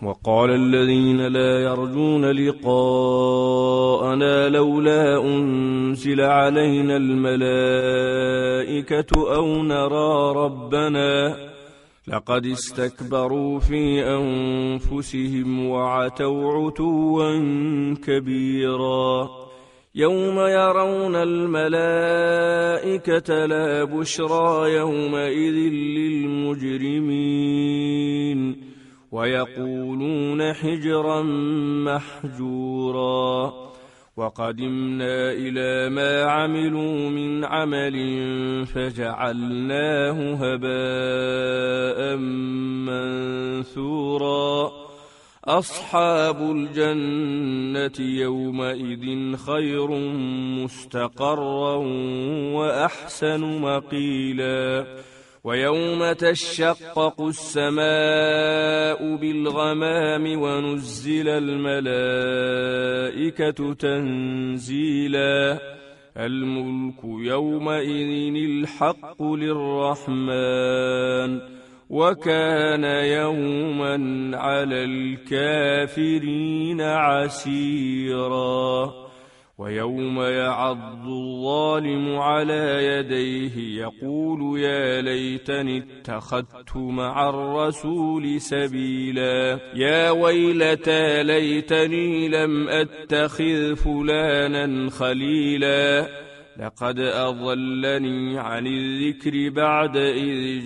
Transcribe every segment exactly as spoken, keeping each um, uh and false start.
وقال الذين لا يرجون لقاءنا لولا أنزل علينا الملائكة أو نرى ربنا لقد استكبروا في أنفسهم وعتوا عتوا كبيرا يوم يرون الملائكة لا بشرى يومئذ للمجرمين ويقولون حجرا محجورا وقدمنا إلى ما عملوا من عمل فجعلناه هباء منثورا أصحاب الجنة يومئذ خير مستقرا وأحسن مقيلا ويوم تشقق السماء بالغمام ونزل الملائكة تنزيلا الملك يومئذ الحق للرحمن وكان يوما على الكافرين عسيرا ويوم يعض الظالم على يديه يقول يا ليتني اتخذت مع الرسول سبيلا يا ويلتى ليتني لم أتخذ فلانا خليلا لقد أضلني عن الذكر بعد إذ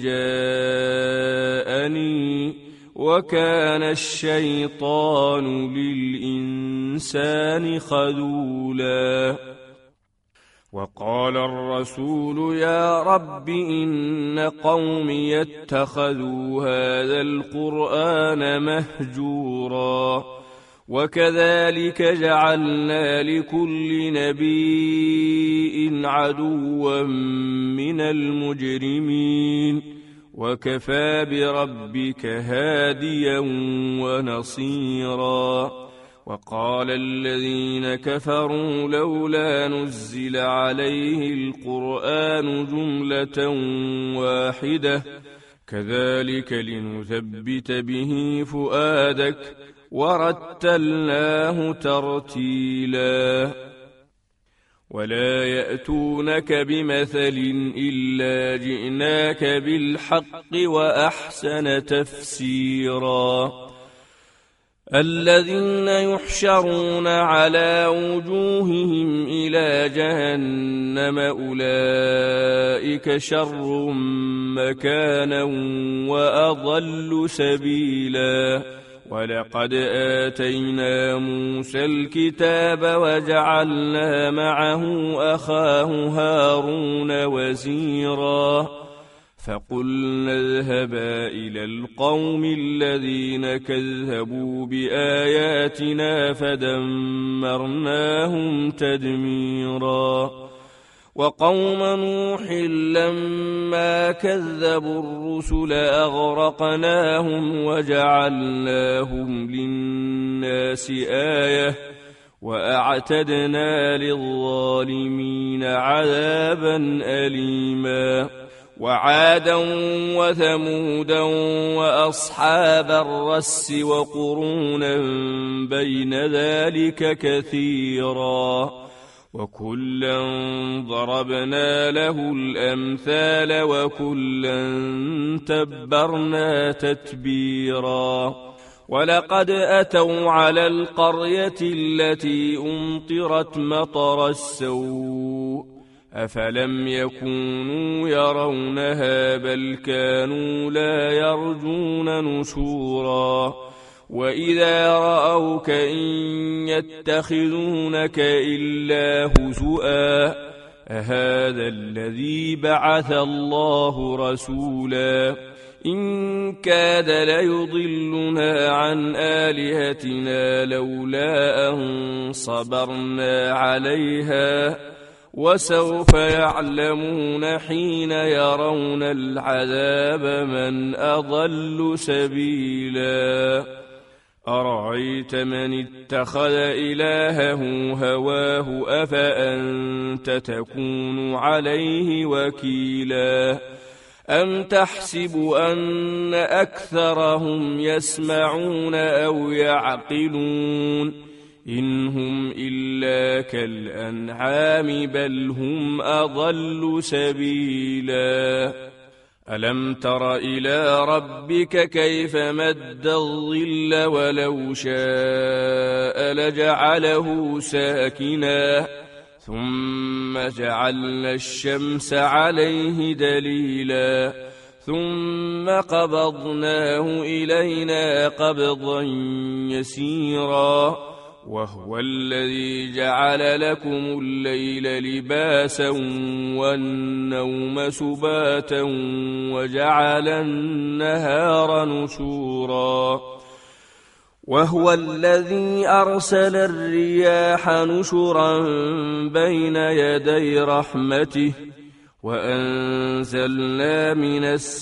جاءني وكان الشيطان للإنسان خذولا وقال الرسول يا رب إن قومي اتخذوا هذا القرآن مهجورا وكذلك جعلنا لكل نبي عدوا من المجرمين وكفى بربك هاديا ونصيرا وقال الذين كفروا لولا نزل عليه القرآن جملة واحدة كذلك لنثبت به فؤادك ورتلناه ترتيلا ولا يأتونك بمثل إلا جئناك بالحق وأحسن تفسيرا الذين يحشرون على وجوههم إلى جهنم أولئك شر مكانا وأضل سبيلا ولقد آتينا موسى الكتاب وجعلنا معه أخاه هارون وزيرا فقلنا اذهبا إلى القوم الذين كذبوا بآياتنا فدمرناهم تدميرا وقوم نوح لما كذبوا الرسل أغرقناهم وجعلناهم للناس آية وأعتدنا للظالمين عذابا أليما وعادا وثمودا وأصحاب الرس وقرونا بين ذلك كثيرا وكلا ضربنا له الأمثال وكلا تبرنا تتبيرا ولقد أتوا على القرية التي أمطرت مطر السوء أفلم يكونوا يرونها بل كانوا لا يرجون نشورا وإذا رأوك إن يتخذونك إلا هزؤا أهذا الذي بعث الله رسولا إن كاد ليضلنا عن آلهتنا لولا أن صبرنا عليها وسوف يعلمون حين يرون العذاب من أضل سبيلا أرأيت من اتخذ إلهه هواه أفأنت تكون عليه وكيلا أم تحسب أن أكثرهم يسمعون أو يعقلون إن هم إلا كالأنعام بل هم أضل سبيلا ألم تر إلى ربك كيف مد الظل ولو شاء لجعله ساكنا ثم جعلنا الشمس عليه دليلا ثم قبضناه إلينا قبضا يسيرا وهو الذي جعل لكم الليل لباسا والنوم سباتا وجعل النهار نشورا وهو الذي أرسل الرياح نشرا بين يدي رحمته وأنزلنا من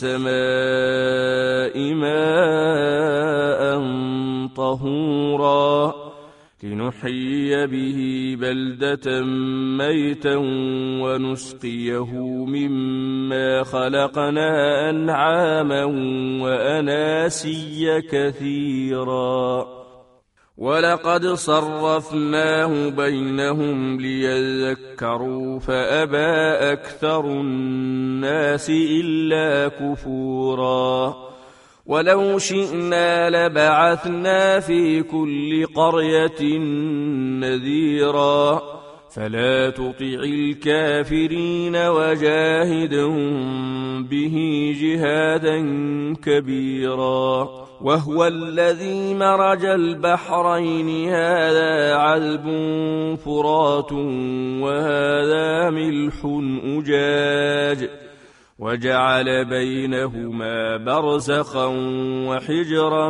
السماء ماء طهورا لنحيي به بلدة ميتا ونسقيه مما خلقنا أنعاما وأناسيا كثيرا ولقد صرفناه بينهم ليذكروا فأبى أكثر الناس إلا كفورا ولو شئنا لبعثنا في كل قرية نذيرا فلا تطع الكافرين وجاهدهم به جهادا كبيرا وهو الذي مرج البحرين هذا عذب فرات وهذا ملح أجاج وجعل بينهما برزخا وحجرا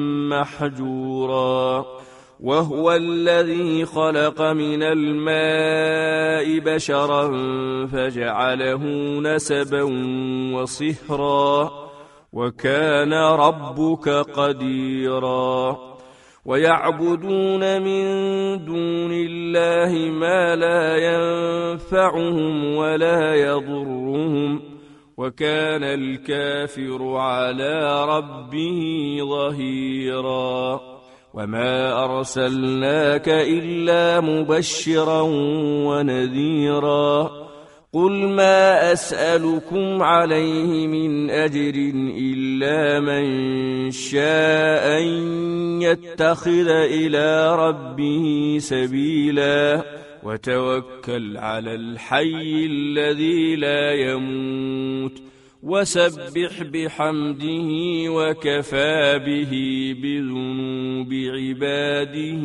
محجورا وهو الذي خلق من الماء بشرا فجعله نسبا وصهرا وكان ربك قديرا ويعبدون من دون الله ما لا ينفعهم ولا يضرهم وكان الكافر على ربه ظهيرا وما أرسلناك إلا مبشرا ونذيرا قل ما أسألكم عليه من أجر إلا من شاء أن يتخذ إلى ربه سبيلا وتوكل على الحي الذي لا يموت وسبح بحمده وكفى به بذنوب عباده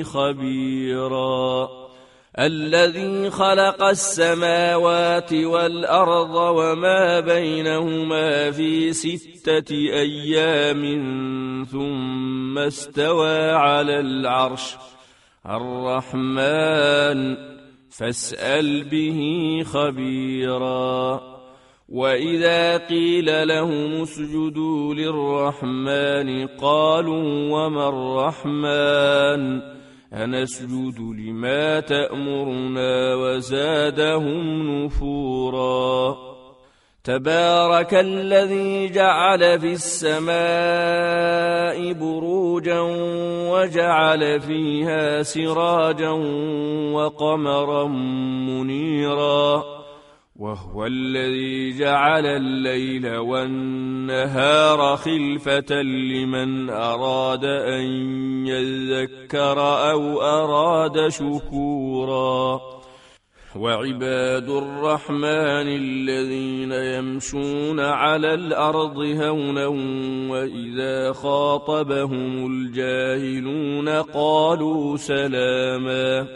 خبيرا الذي خلق السماوات والأرض وما بينهما في ستة أيام ثم استوى على العرش الرحمن فاسأل به خبيرا وإذا قيل لهم اسجدوا للرحمن قالوا وما الرحمن أنسجد لما تأمرنا وزادهم نفورا تبارك الذي جعل في السماء بروجا وجعل فيها سراجا وقمرا منيرا وهو الذي جعل الليل والنهار خلفة لمن أراد أن يذكر أو أراد شكورا وعباد الرحمن الذين يمشون على الأرض هونا وإذا خاطبهم الجاهلون قالوا سلاما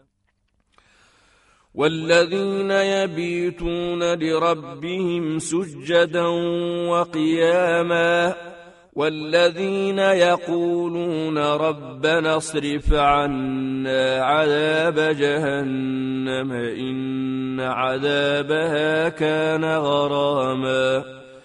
والذين يبيتون لربهم سجدا وقياما والذين يقولون ربنا اصرف عنا عذاب جهنم إن عذابها كان غراما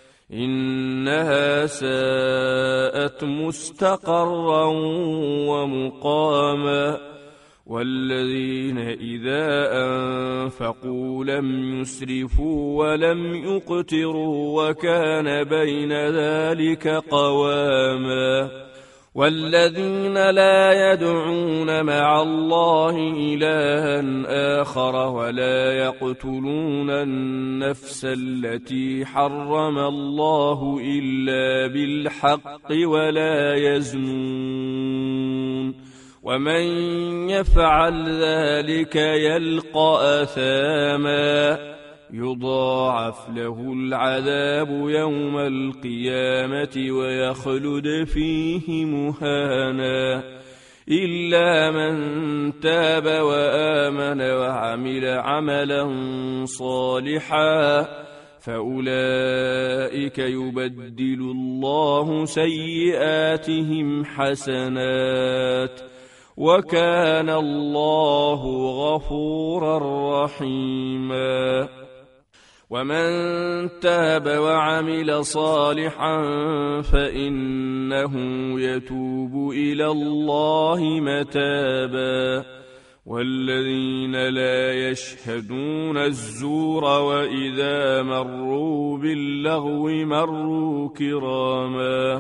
إنها ساءت مستقرا ومقاما والذين إذا أنفقوا لم يسرفوا ولم يقتروا وكان بين ذلك قواما والذين لا يدعون مع الله إلها آخر ولا يقتلون النفس التي حرم الله إلا بالحق ولا يزنون ومن يفعل ذلك يلقى أثاما يضاعف له العذاب يوم القيامة ويخلد فيه مهانا إلا من تاب وآمن وعمل عملا صالحا فأولئك يبدل الله سيئاتهم حسنات وكان الله غفورا رحيما ومن تاب وعمل صالحا فإنه يتوب إلى الله متابا والذين لا يشهدون الزور وإذا مروا باللغو مروا كراما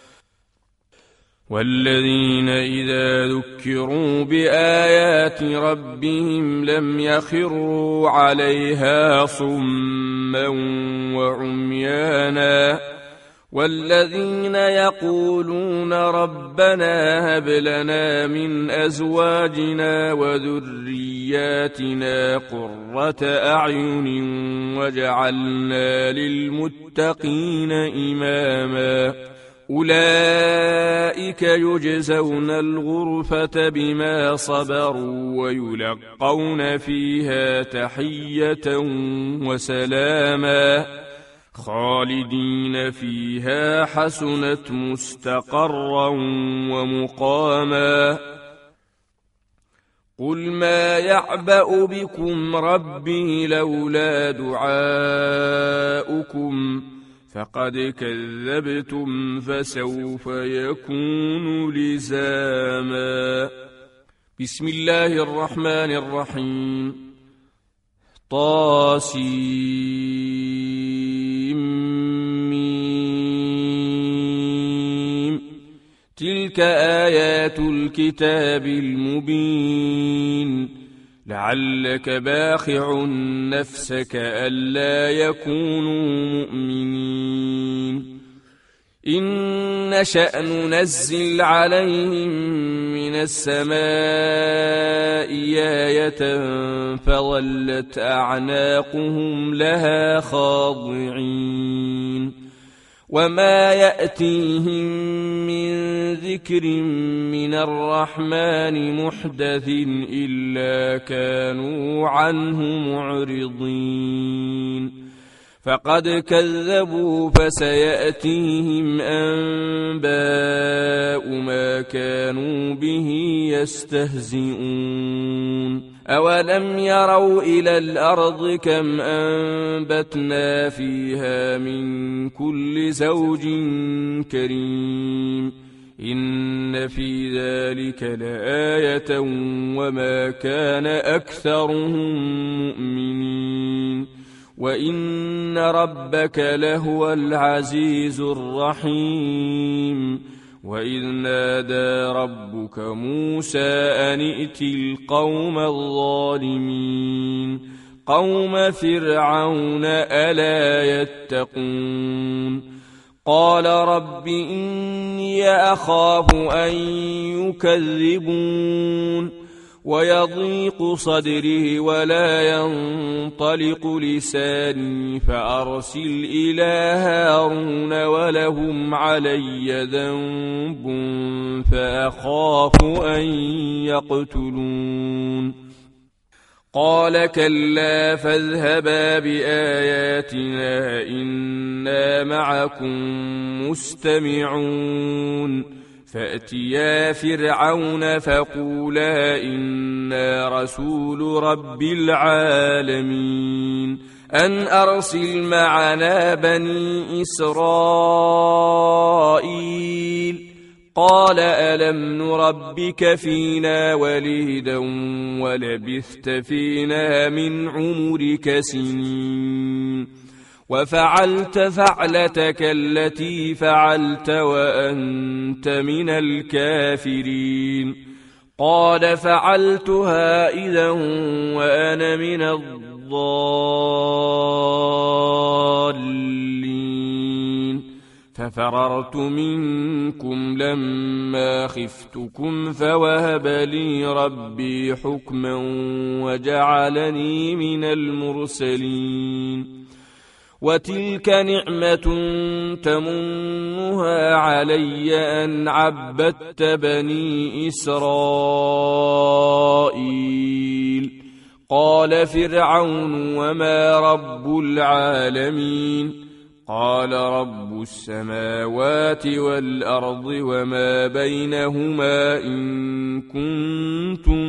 والذين إذا ذكروا بآيات ربهم لم يخروا عليها صما وعميانا والذين يقولون ربنا هب لنا من أزواجنا وذرياتنا قرة أعين وجعلنا للمتقين إماما أولئك يجزون الغرفة بما صبروا ويلقون فيها تحية وسلاما خالدين فيها حسنت مستقرا ومقاما قل ما يعبأ بكم ربي لولا دعاؤكم فقد كذبتم فسوف يكون لزاما بسم الله الرحمن الرحيم طاسيم تلك آيات الكتاب المبين لعلك باخع نفسك ألا يكونوا مؤمنين إن نشأ ننزل عليهم من السماء آية فظلت أعناقهم لها خاضعين وما يأتيهم من ذكر من الرحمن محدث إلا كانوا عنه معرضين فقد كذبوا فسيأتيهم أنباء ما كانوا به يستهزئون أولم يروا إلى الأرض كم أنبتنا فيها من كل زوج كريم إن في ذلك لآية وما كان أكثرهم مؤمنين وإن ربك لهو العزيز الرحيم وإذ نادى ربك موسى أن ائت القوم الظالمين قوم فرعون ألا يتقون قال رب إني أخاف أن يكذبون ويضيق صدري ولا ينطلق لساني فأرسل إلى هارون ولهم علي ذنب فأخاف أن يقتلون قال كلا فاذهبا بآياتنا إنا معكم مستمعون فأتيا فرعون فقولا إنا رسول رب العالمين أن أرسل معنا بني إسرائيل قال ألم نربك فينا وليدا ولبثت فينا من عمرك سنين وفعلت فعلتك التي فعلت وأنت من الكافرين قال فعلتها إذا وأنا من الضالين ففررت منكم لما خفتكم فوهب لي ربي حكما وجعلني من المرسلين وتلك نعمة تمنها علي أن عبدت بني إسرائيل قال فرعون وما رب العالمين قال رب السماوات والأرض وما بينهما إن كنتم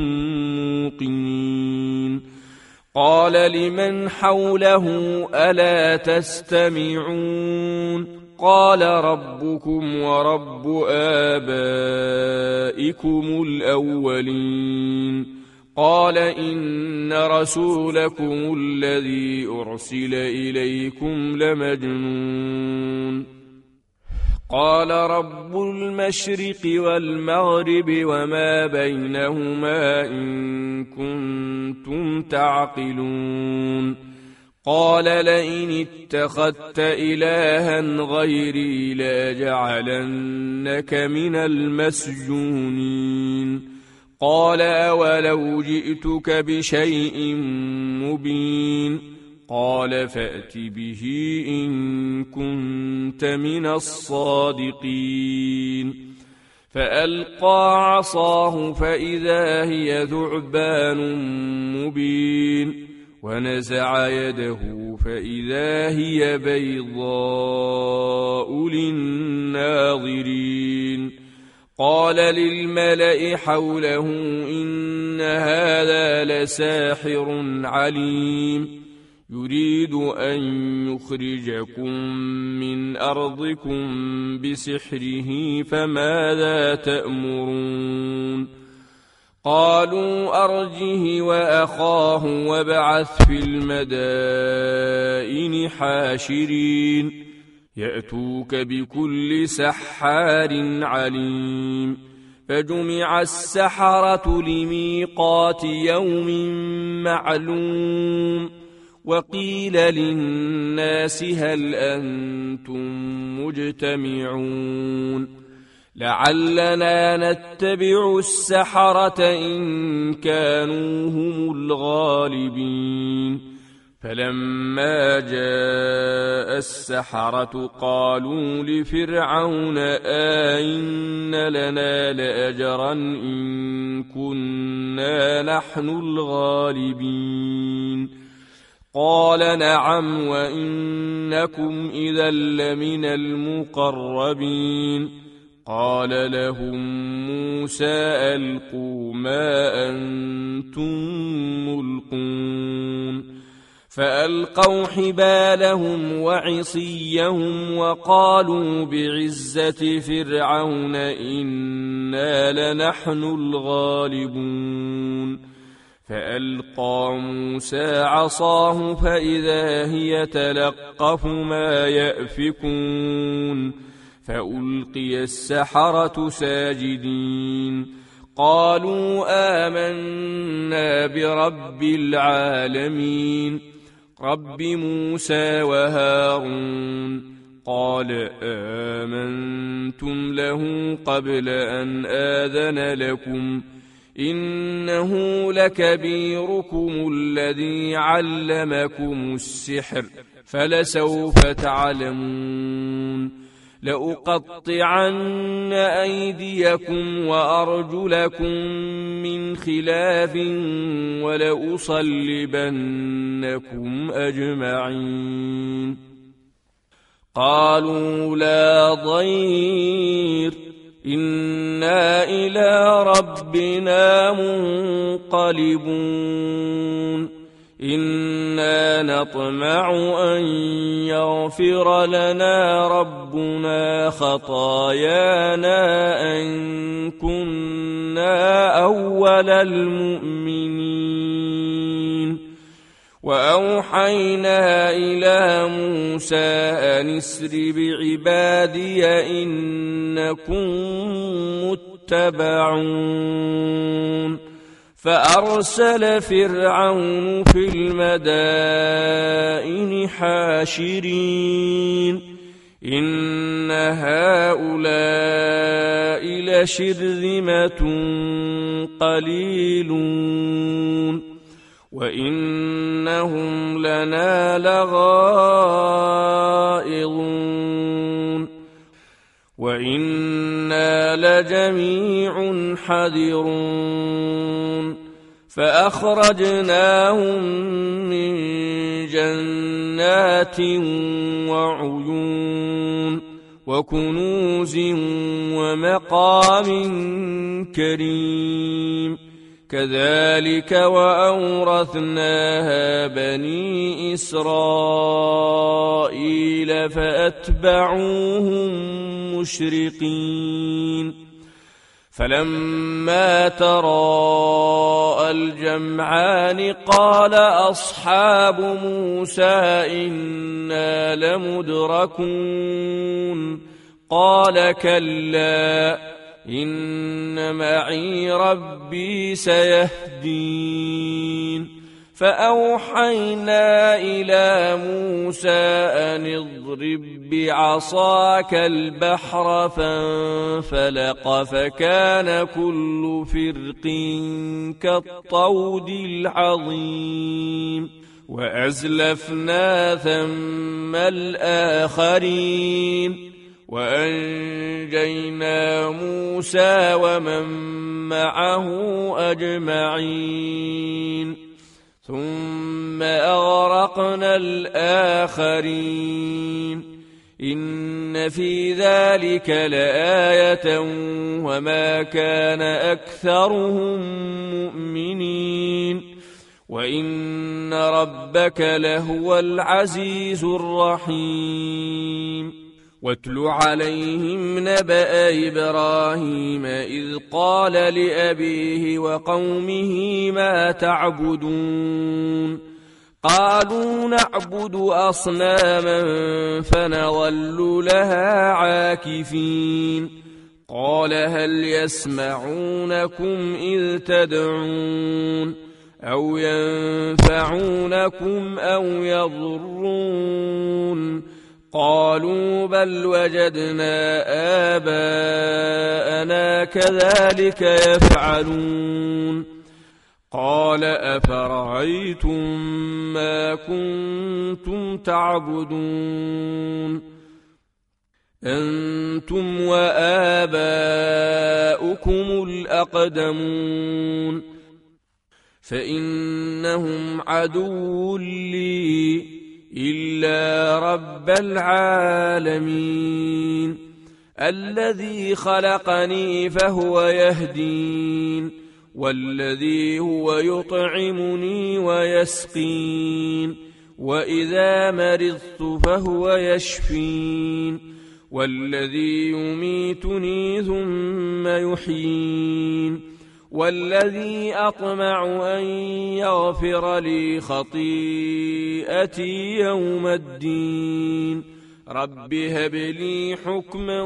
موقنين قال لمن حوله ألا تستمعون قال ربكم ورب آبائكم الأولين قال إن رسولكم الذي أرسل إليكم لمجنون قال رب المشرق والمغرب وما بينهما إن كنتم تعقلون قال لئن اتخذت إلها غيري لأجعلنك من المسجونين قال أولو جئتك بشيء مبين قال فأت به إن كنت من الصادقين فألقى عصاه فإذا هي ثعبان مبين ونزع يده فإذا هي بيضاء للناظرين قال للملأ حوله إن هذا لساحر عليم يريد أن يخرجكم من أرضكم بسحره فماذا تأمرون قالوا أرجه وأخاه وابعث في المدائن حاشرين يأتوك بكل سحار عليم فجمع السحرة لميقات يوم معلوم وقيل للناس هل أنتم مجتمعون لعلنا نتبع السحرة إن كانوا هم الغالبين فلما جاء السحرة قالوا لفرعون آئن لنا لأجرا إن كنا نحن الغالبين قال نعم وإنكم إذا لمن المقربين قال لهم موسى ألقوا ما أنتم ملقون فألقوا حبالهم وعصيهم وقالوا بعزة فرعون إنا لنحن الغالبون فألقى موسى عصاه فإذا هي تلقف ما يأفكون فألقي السحرة ساجدين قالوا آمنا برب العالمين رب موسى وهارون قال آمنتم له قبل أن آذن لكم إنه لكبيركم الذي علمكم السحر فلسوف تعلمون لأقطعن أيديكم وأرجلكم من خلاف ولأصلبنكم أجمعين قالوا لا ضير إنا إلى ربنا منقلبون إنا نطمع أن يغفر لنا ربنا خطايانا أن كنا أول المؤمنين. وأوحينا إلى موسى أن اسر بعبادي إنكم متبعون. فأرسل فرعون في المدائن حاشرين إن هؤلاء لشرذمة قليلون وإنهم لنا لغائظون وإنا لجميع حذرون. فأخرجناهم من جنات وعيون وكنوز ومقام كريم. كذلك وأورثناها بني إسرائيل فأتبعوهم مشرقين. فلما تراءى الجمعان قال أصحاب موسى إنا لمدركون. قال كلا إن معي ربي سيهدين. فأوحينا إلى موسى أن اضرب بعصاك البحر فانفلق فكان كل فرق كالطود العظيم. وأزلفنا ثم الآخرين وأنجينا موسى ومن معه أجمعين ثم أغرقنا الآخرين. إن في ذلك لآية وما كان أكثرهم مؤمنين وإن ربك لهو العزيز الرحيم. واتل عليهم نبأ إبراهيم إذ قال لأبيه وقومه ما تعبدون. قالوا نعبد أصناما فنظل لها عاكفين. قال هل يسمعونكم إذ تدعون أو ينفعونكم أو يضرون؟ قالوا بل وجدنا آباءنا كذلك يفعلون. قال أفرأيتم ما كنتم تعبدون أنتم وآباؤكم الأقدمون فإنهم عدو لي إلا رب العالمين الذي خلقني فهو يهدين والذي هو يطعمني ويسقين وإذا مرضت فهو يشفين والذي يميتني ثم يحيين والذي أطمع أن يغفر لي خطيئتي يوم الدين رب هب لي حكما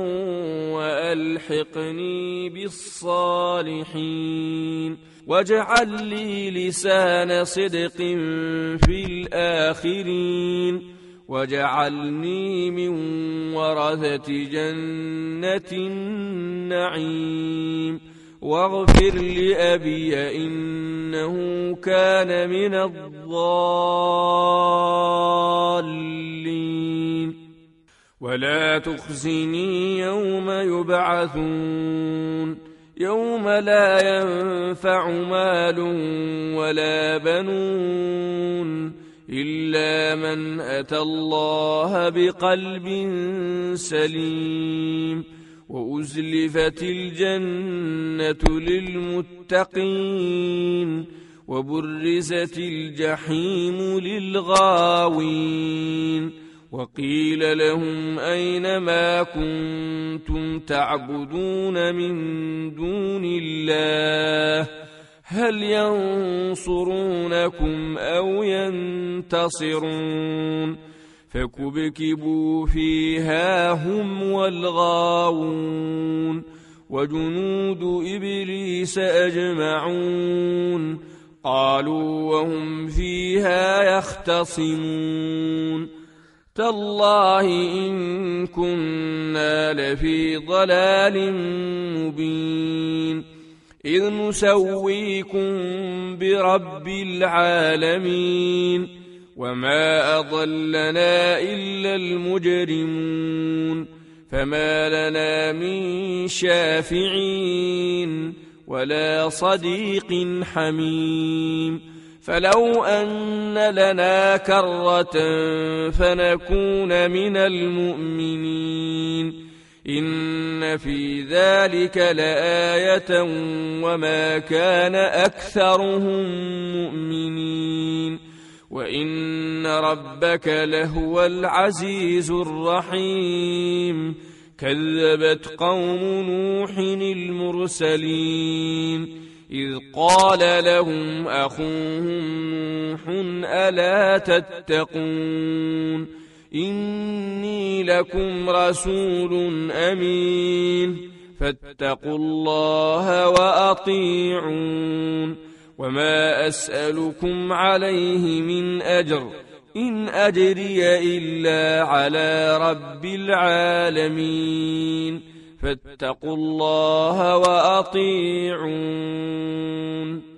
وألحقني بالصالحين واجعل لي لسان صدق في الآخرين واجعلني من ورثة جنة النعيم واغفر لأبي إنه كان من الضالين ولا تخزني يوم يبعثون يوم لا ينفع مال ولا بنون إلا من أتى الله بقلب سليم وأزلفت الجنة للمتقين وبرزت الجحيم للغاوين وقيل لهم أين ما كنتم تعبدون من دون الله هل ينصرونكم أو ينتصرون فكبكبوا فيها هم والغاوون وجنود إبليس أجمعون قالوا وهم فيها يختصمون تالله إن كنا لفي ضلال مبين إذ نسويكم برب العالمين وما أضلنا إلا المجرمون فما لنا من شافعين ولا صديق حميم فلو أن لنا كرة فنكون من المؤمنين إن في ذلك لآية وما كان أكثرهم مؤمنين وإن ربك لهو العزيز الرحيم كذبت قوم نوح المرسلين إذ قال لهم أخوهم نوح ألا تتقون إني لكم رسول أمين فاتقوا الله وأطيعون وما أسألكم عليه من أجر إن أجري إلا على رب العالمين فاتقوا الله وأطيعون